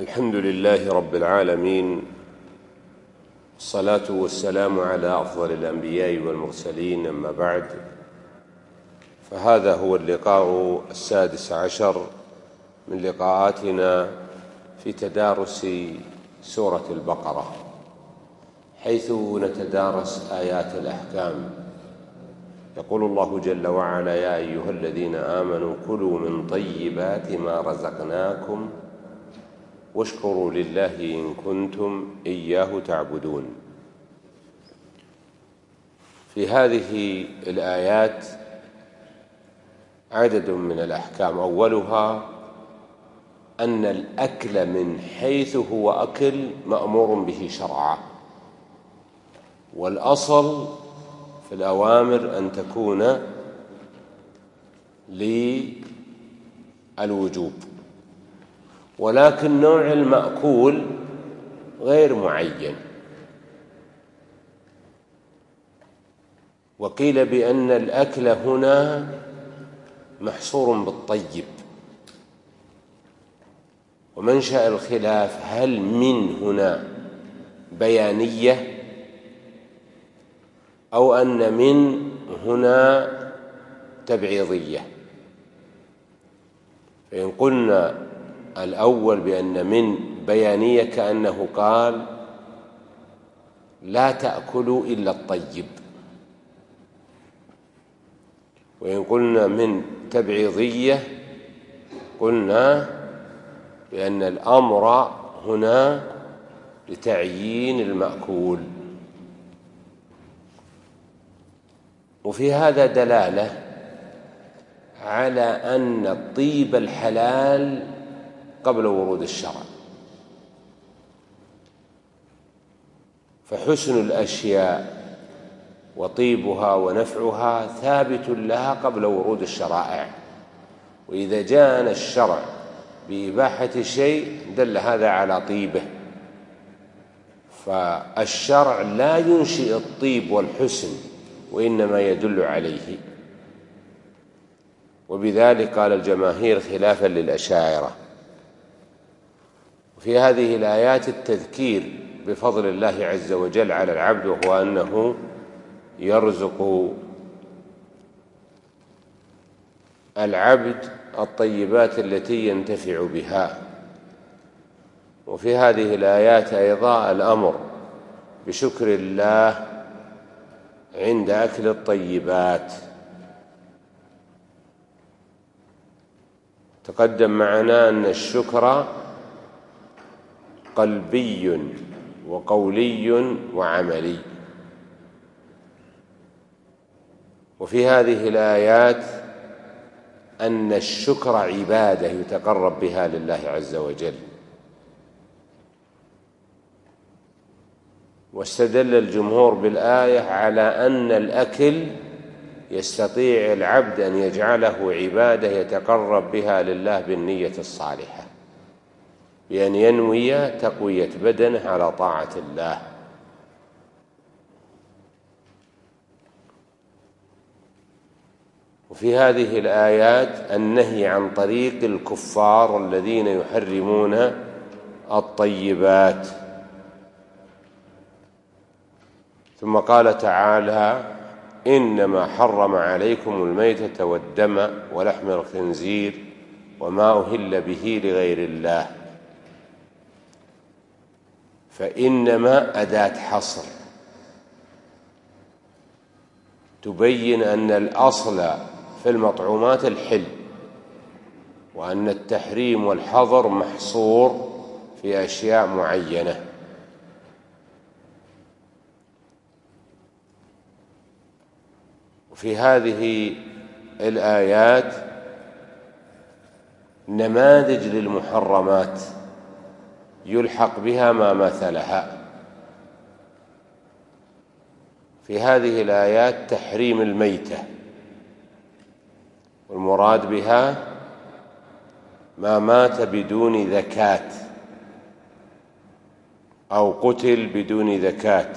الحمد لله رب العالمين، الصلاة والسلام على أفضل الأنبياء والمرسلين، أما بعد، فهذا هو اللقاء 16 من لقاءاتنا في تدارس سورة البقرة، حيث نتدارس آيات الأحكام. يقول الله جل وعلا: يا أيها الذين آمنوا كلوا من طيبات ما رزقناكم واشكروا لله إن كنتم إياه تعبدون. في هذه الآيات عدد من الأحكام، أولها أن الأكل من حيث هو أكل مأمور به شرعا، والأصل في الأوامر أن تكون للوجوب، ولكن نوع المأكول غير معين. وقيل بأن الأكل هنا محصور بالطيب، ومنشأ الخلاف هل من هنا بيانية أو أن من هنا تبعيضية. فإن قلنا الأول بأن من بيانية كأنه قال لا تأكلوا إلا الطيب، وإن قلنا من تبعيضية قلنا بأن الأمر هنا لتعيين المأكول. وفي هذا دلالة على أن الطيب الحلال قبل ورود الشرع، فحسن الأشياء وطيبها ونفعها ثابت لها قبل ورود الشرائع، وإذا جاءنا الشرع بإباحة شيء دل هذا على طيبه، فالشرع لا ينشئ الطيب والحسن وإنما يدل عليه. وبذلك قال الجماهير خلافا للأشاعرة. في هذه الآيات التذكير بفضل الله عز وجل على العبد، وهو أنه يرزق العبد الطيبات التي ينتفع بها. وفي هذه الآيات أيضا الأمر بشكر الله عند أكل الطيبات. تقدم معنا أن الشكر قلبي وقولي وعملي. وفي هذه الآيات أن الشكر عبادة يتقرب بها لله عز وجل. واستدل الجمهور بالآية على أن الأكل يستطيع العبد أن يجعله عبادة يتقرب بها لله بالنية الصالحة، بأن ينوي تقوية بدنه على طاعة الله. وفي هذه الآيات النهي عن طريق الكفار الذين يحرمون الطيبات. ثم قال تعالى: إنما حرم عليكم الميتة والدم ولحم الخنزير وما أهل به لغير الله. فإنما أداة حصر تبين أن الأصل في المطعومات الحل، وأن التحريم والحظر محصور في أشياء معينة. وفي هذه الآيات نماذج للمحرمات يلحق بها ما مثلها. في هذه الآيات تحريم الميتة، والمراد بها ما مات بدون ذكاة أو قتل بدون ذكاة.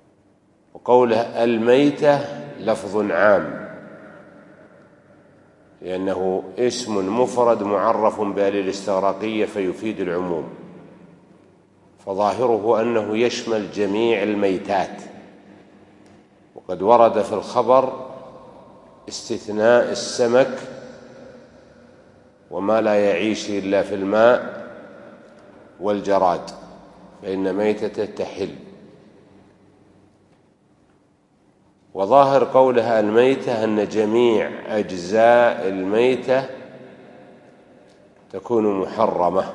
وقوله الميتة لفظ عام، لأنه اسم مفرد معرف بآل الاستغراقية فيفيد العموم، فظاهره أنه يشمل جميع الميتات. وقد ورد في الخبر استثناء السمك وما لا يعيش إلا في الماء والجراد، فإن ميتته تحل. وظاهر قولها الميتة أن جميع أجزاء الميتة تكون محرمة.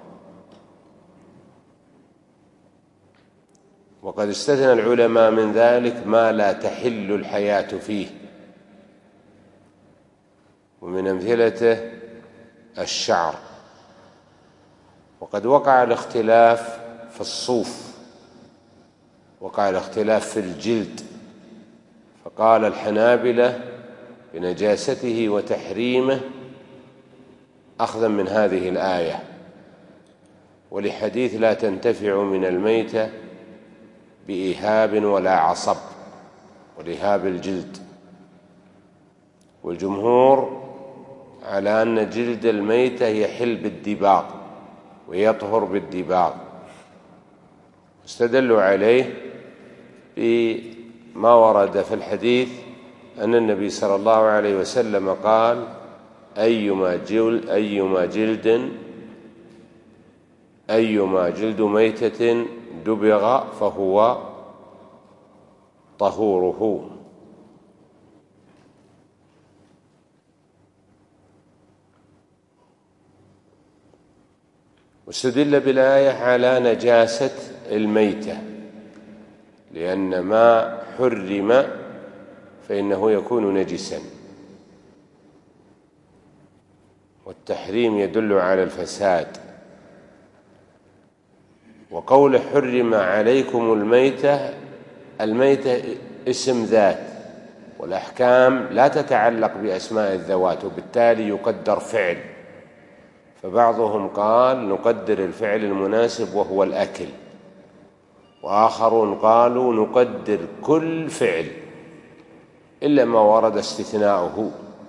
وقد استثنى العلماء من ذلك ما لا تحل الحياة فيه، ومن أمثلته الشعر. وقد وقع الاختلاف في الصوف، وقع الاختلاف في الجلد، فقال الحنابلة بنجاسته وتحريمه أخذا من هذه الآية، ولحديث لا تنتفع من الميتة بإيهاب ولا عصب، والإيهاب الجلد. والجمهور على أن جلد الميتة يحل بالدباغ ويطهر بالدباغ، استدلوا عليه بما ورد في الحديث أن النبي صلى الله عليه وسلم قال: أيما جلد ميتة دبغ فهو طهوره. واستدل بالآية على نجاسة الميتة، لأن ما حرم فإنه يكون نجسا، والتحريم يدل على الفساد. وقول حرم عليكم الميتة اسم ذات، والأحكام لا تتعلق بأسماء الذوات، وبالتالي يقدر فعل. فبعضهم قال نقدر الفعل المناسب وهو الأكل، وآخرون قالوا نقدر كل فعل إلا ما ورد استثناؤه.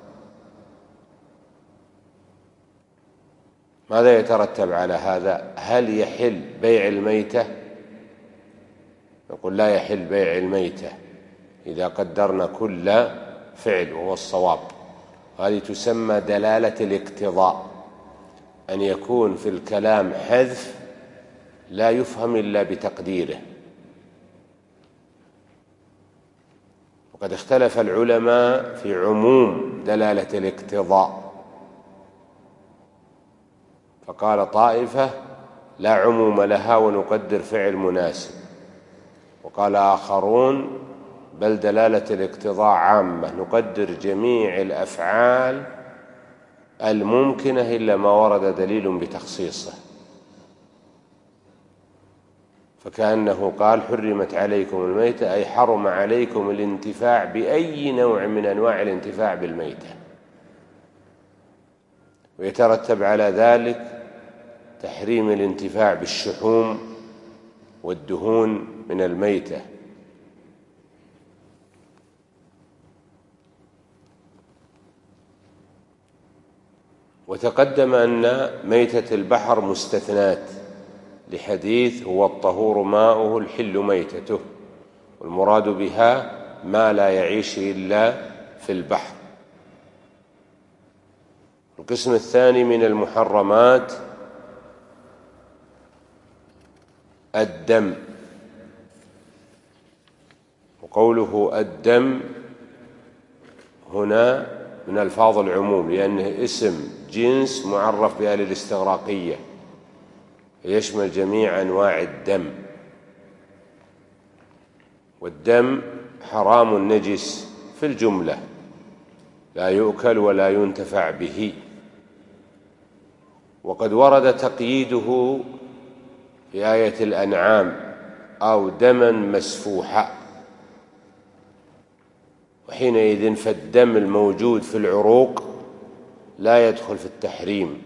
ماذا يترتب على هذا؟ هل يحل بيع الميتة؟ نقول لا يحل بيع الميتة إذا قدرنا كل فعل، وهو الصواب. هذه تسمى دلالة الاقتضاء، أن يكون في الكلام حذف لا يفهم إلا بتقديره. وقد اختلف العلماء في عموم دلالة الاقتضاء، فقال طائفة لا عموم لها ونقدر فعل مناسب، وقال آخرون بل دلالة الاقتضاء عامة، نقدر جميع الأفعال الممكنة إلا ما ورد دليل بتخصيصه. فكأنه قال حرمت عليكم الميتة، أي حرم عليكم الانتفاع بأي نوع من أنواع الانتفاع بالميتة، ويترتب على ذلك تحريم الانتفاع بالشحوم والدهون من الميتة. وتقدم أن ميتة البحر مستثنات لحديث هو الطهور ماؤه الحل ميتته، والمراد بها ما لا يعيش إلا في البحر. القسم الثاني من المحرمات الدم. وقوله الدم هنا من ألفاظ العموم، لأنه اسم جنس معرف بآل الاستغراقية، يشمل جميع أنواع الدم. والدم حرام نجس في الجملة، لا يؤكل ولا ينتفع به. وقد ورد تقييده في آية الأنعام أو دما مسفوحا، وحينئذ فالدم الموجود في العروق لا يدخل في التحريم.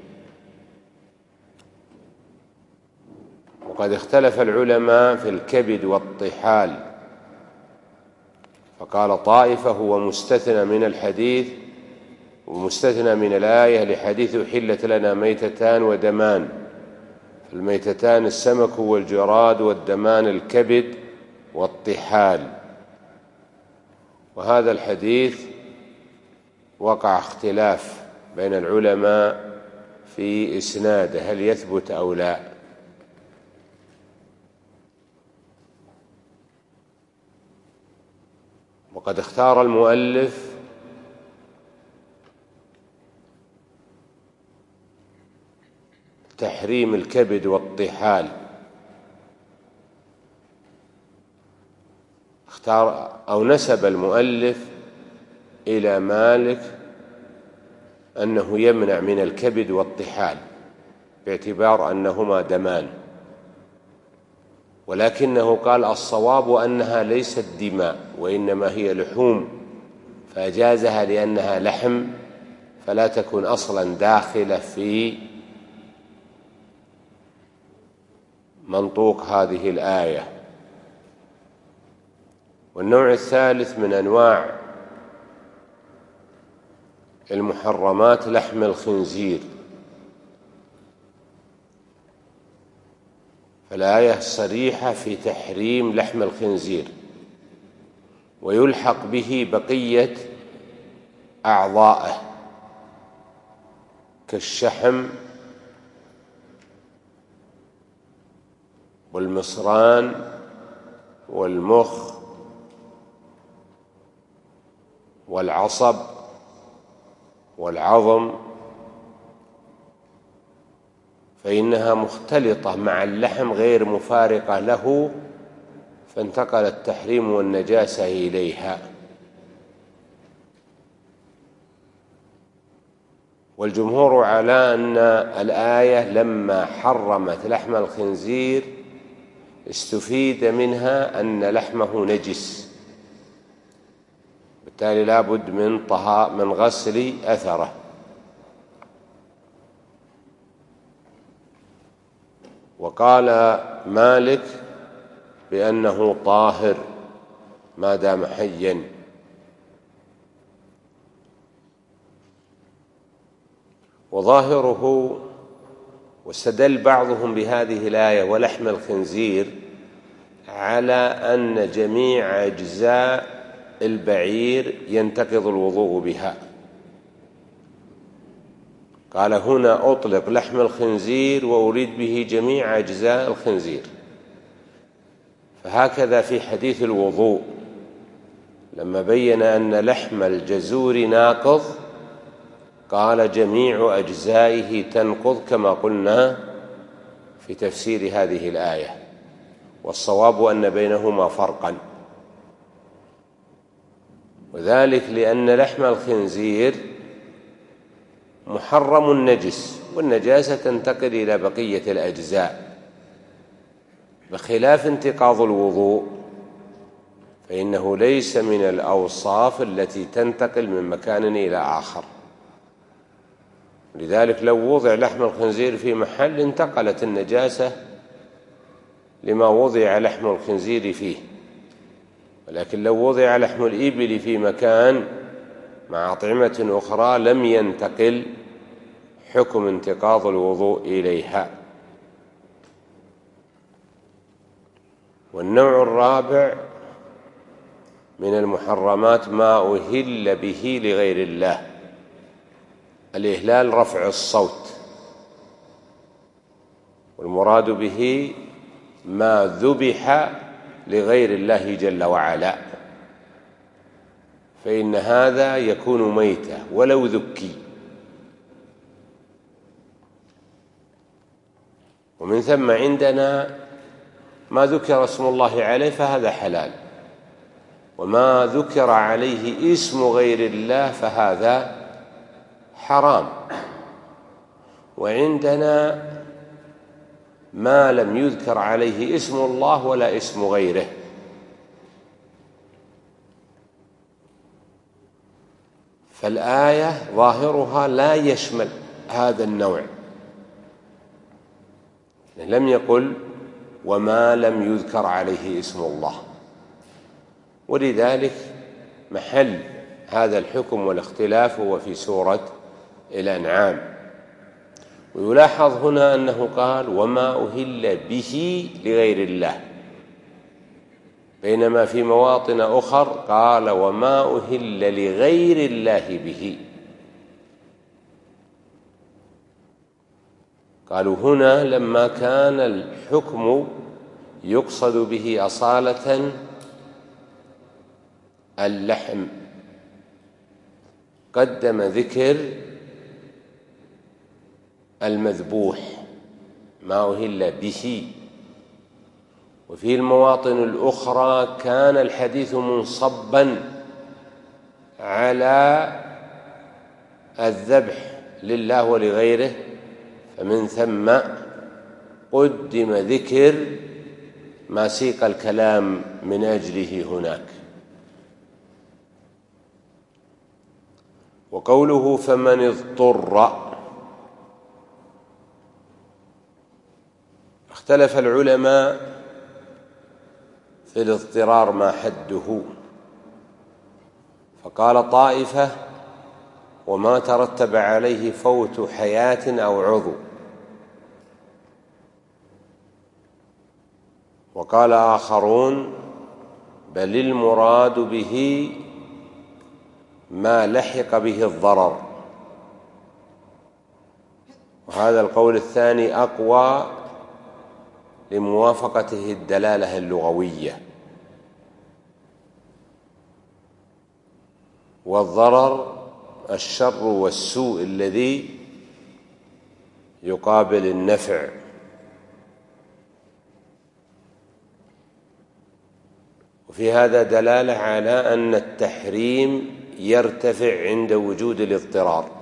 وقد اختلف العلماء في الكبد والطحال، فقال طائفة هو مستثنى من الحديث ومستثنى من الآية لحديث أحلت لنا ميتتان ودمان. الميتتان السمك والجراد، والدمان الكبد والطحال. وهذا الحديث وقع اختلاف بين العلماء في إسناده، هل يثبت أو لا. وقد اختار المؤلف تحريم الكبد والطحال، اختار أو نسب المؤلف إلى مالك أنه يمنع من الكبد والطحال باعتبار أنهما دمان، ولكنه قال الصواب أنها ليست دماء وإنما هي لحوم، فأجازها لأنها لحم فلا تكون أصلا داخلة في منطوق هذه الآية. والنوع الثالث من أنواع المحرمات لحم الخنزير، فالآية صريحة في تحريم لحم الخنزير، ويلحق به بقية أعضائه كالشحم والمصران والمخ والعصب والعظم، فإنها مختلطة مع اللحم غير مفارقة له، فانتقل التحريم والنجاسة إليها. والجمهور على أن الآية لما حرمت لحم الخنزير استفيد منها أن لحمه نجس، بالتالي لا بد من غسل أثره. وقال مالك بأنه طاهر ما دام حيا. وظاهره، واستدل بعضهم بهذه الآية ولحم الخنزير على أن جميع أجزاء البعير ينتقض الوضوء بها. قال هنا أطلق لحم الخنزير وأريد به جميع أجزاء الخنزير. فهكذا في حديث الوضوء لما بين أن لحم الجزور ناقض قال جميع أجزائه تنقض كما قلنا في تفسير هذه الآية، والصواب أن بينهما فرقا، وذلك لأن لحم الخنزير محرم نجس، والنجاسة تنتقل إلى بقية الأجزاء، بخلاف انتقاض الوضوء فإنه ليس من الأوصاف التي تنتقل من مكان إلى آخر. لذلك لو وضع لحم الخنزير في محل انتقلت النجاسة لما وضع لحم الخنزير فيه، ولكن لو وضع لحم الإبل في مكان مع أطعمة أخرى لم ينتقل حكم انتقاض الوضوء إليها. والنوع الرابع من المحرمات ما أهل به لغير الله. الإهلال رفع الصوت، والمراد به ما ذبح لغير الله جل وعلا، فإن هذا يكون ميتة ولو ذكي. ومن ثم عندنا ما ذكر اسم الله عليه فهذا حلال، وما ذكر عليه اسم غير الله فهذا حرام. وعندنا ما لم يذكر عليه اسم الله ولا اسم غيره، فالآية ظاهرها لا يشمل هذا النوع، لم يقل وما لم يذكر عليه اسم الله، ولذلك محل هذا الحكم والاختلاف هو في سورة الأنعام. ويلاحظ هنا أنه قال وما أهل به لغير الله، بينما في مواطن أخر قال وما أهل لغير الله به. قالوا هنا لما كان الحكم يقصد به أصالة اللحم قدم ذكر المذبوح ما أهل به، وفي المواطن الأخرى كان الحديث منصبا على الذبح لله ولغيره، فمن ثم قدم ذكر ما سيق الكلام من أجله هناك. وقوله فمن اضطر، اختلف العلماء في الاضطرار ما حده، فقال طائفة وما ترتب عليه فوت حياة أو عضو، وقال آخرون بل المراد به ما لحق به الضرر، وهذا القول الثاني أقوى لموافقته الدلالة اللغوية. والضرر الشر والسوء الذي يقابل النفع. وفي هذا دلالة على أن التحريم يرتفع عند وجود الاضطرار،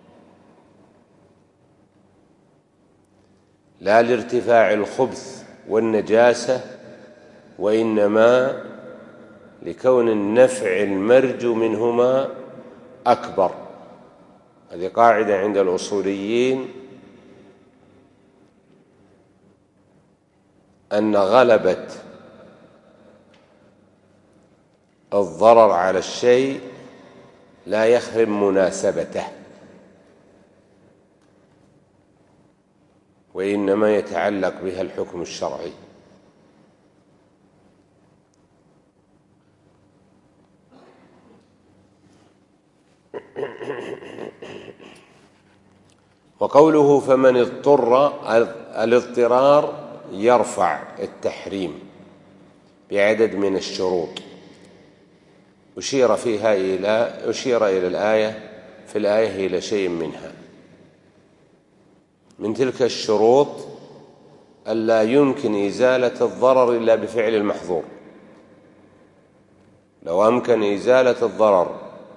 لا لارتفاع الخبث والنجاسة، وإنما لكون النفع المرجو منهما أكبر. هذه قاعدة عند الأصوليين، أن غلبة الضرر على الشيء لا يخرم مناسبته، وإنما يتعلق بها الحكم الشرعي. وقوله فمن اضطر، الاضطرار يرفع التحريم بعدد من الشروط أشير إلى الآية في الآية إلى شيء منها. من تلك الشروط ألا يمكن إزالة الضرر إلا بفعل المحظور. لو أمكن إزالة الضرر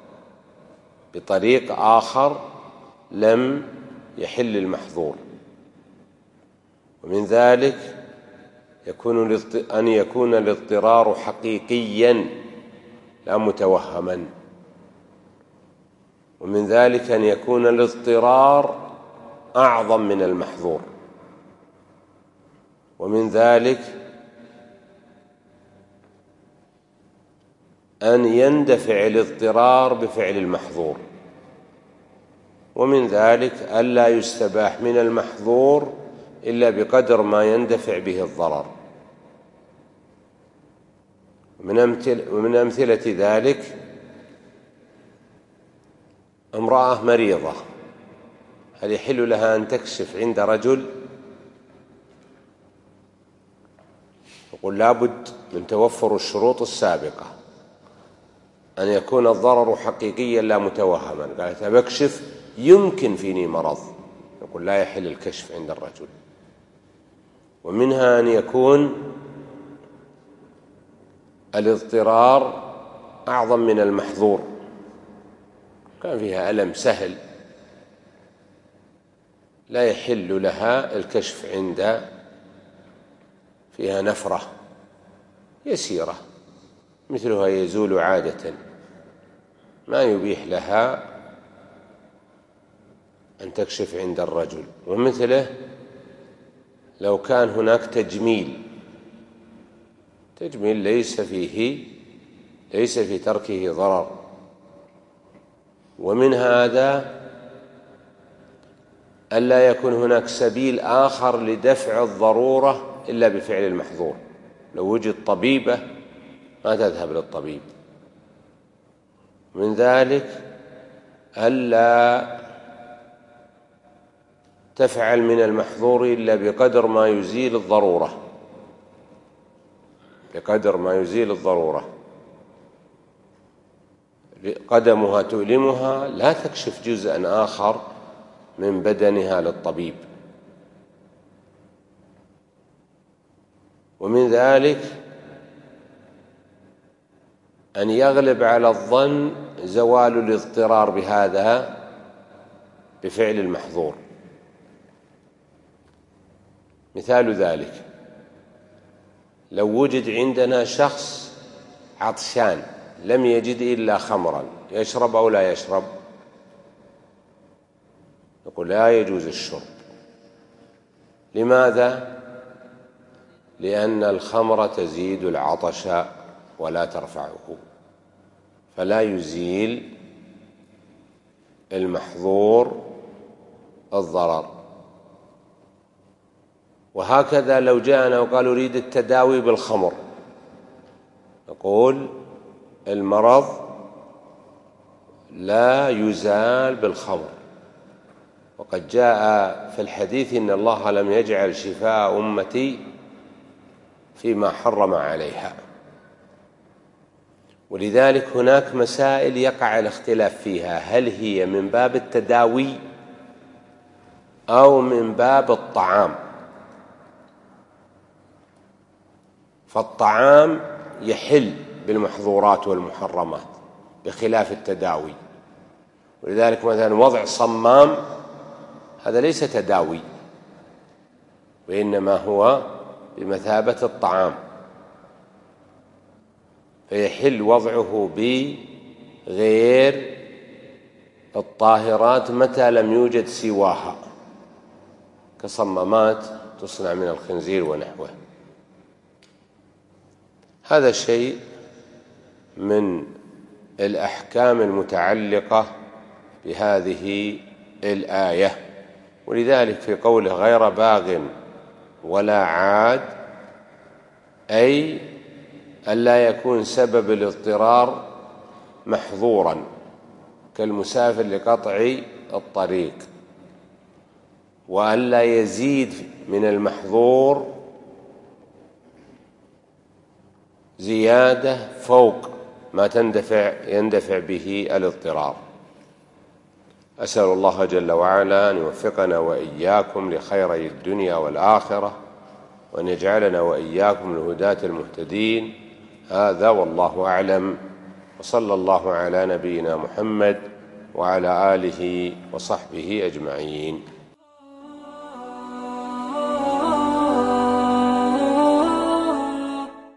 بطريق آخر لم يحل المحظور. ومن ذلك أن يكون الاضطرار حقيقيا لا متوهما. ومن ذلك أن يكون الاضطرار أعظم من المحظور. ومن ذلك أن يندفع الاضطرار بفعل المحظور. ومن ذلك ألا يستباح من المحظور إلا بقدر ما يندفع به الضرر. ومن أمثلة ذلك امرأة مريضة، هل يحل لها أن تكشف عند رجل؟ يقول لابد من توفر الشروط السابقة، أن يكون الضرر حقيقيا لا متوهما. قالت أبكشف يمكن فيني مرض، يقول لا يحل الكشف عند الرجل. ومنها أن يكون الاضطرار أعظم من المحظور، كان فيها ألم سهل لا يحل لها الكشف عند فيها نفرة يسيرة مثلها يزول عادة، ما يبيح لها أن تكشف عند الرجل. ومثله لو كان هناك تجميل ليس في تركه ضرر، ومن هذا ألا يكون هناك سبيل آخر لدفع الضرورة إلا بفعل المحظور. لو وجد طبيبة ما تذهب للطبيب. من ذلك ألا تفعل من المحظور إلا بقدر ما يزيل الضرورة، بقدر ما يزيل الضرورة. قدمها تؤلمها لا تكشف جزءا آخر من بدنها للطبيب. ومن ذلك أن يغلب على الظن زوال الاضطرار بهذا بفعل المحظور. مثال ذلك لو وجد عندنا شخص عطشان لم يجد إلا خمرا، يشرب أو لا يشرب؟ نقول لا يجوز الشرب. لماذا؟ لأن الخمر تزيد العطش ولا ترفعه، فلا يزيل المحظور الضرر. وهكذا لو جاءنا وقال أريد التداوي بالخمر، نقول المرض لا يزال بالخمر. وقد جاء في الحديث إن الله لم يجعل شفاء أمتي فيما حرم عليها. ولذلك هناك مسائل يقع الاختلاف فيها، هل هي من باب التداوي أو من باب الطعام؟ فالطعام يحل بالمحظورات والمحرمات بخلاف التداوي. ولذلك مثلا وضع صمام هذا ليس تداوي، وإنما هو بمثابة الطعام، فيحل وضعه بغير الطاهرات متى لم يوجد سواها، كصمامات تصنع من الخنزير ونحوه. هذا شيء من الأحكام المتعلقة بهذه الآية. ولذلك في قوله غير باغ ولا عاد، أي ألا يكون سبب الاضطرار محظورا كالمسافر لقطع الطريق، وألا يزيد من المحظور زيادة فوق ما يندفع به الاضطرار. أسأل الله جل وعلا أن يوفقنا وإياكم لخيري الدنيا والآخرة، وأن يجعلنا وإياكم الهداة المهتدين. هذا والله أعلم، وصلى الله على نبينا محمد وعلى آله وصحبه أجمعين.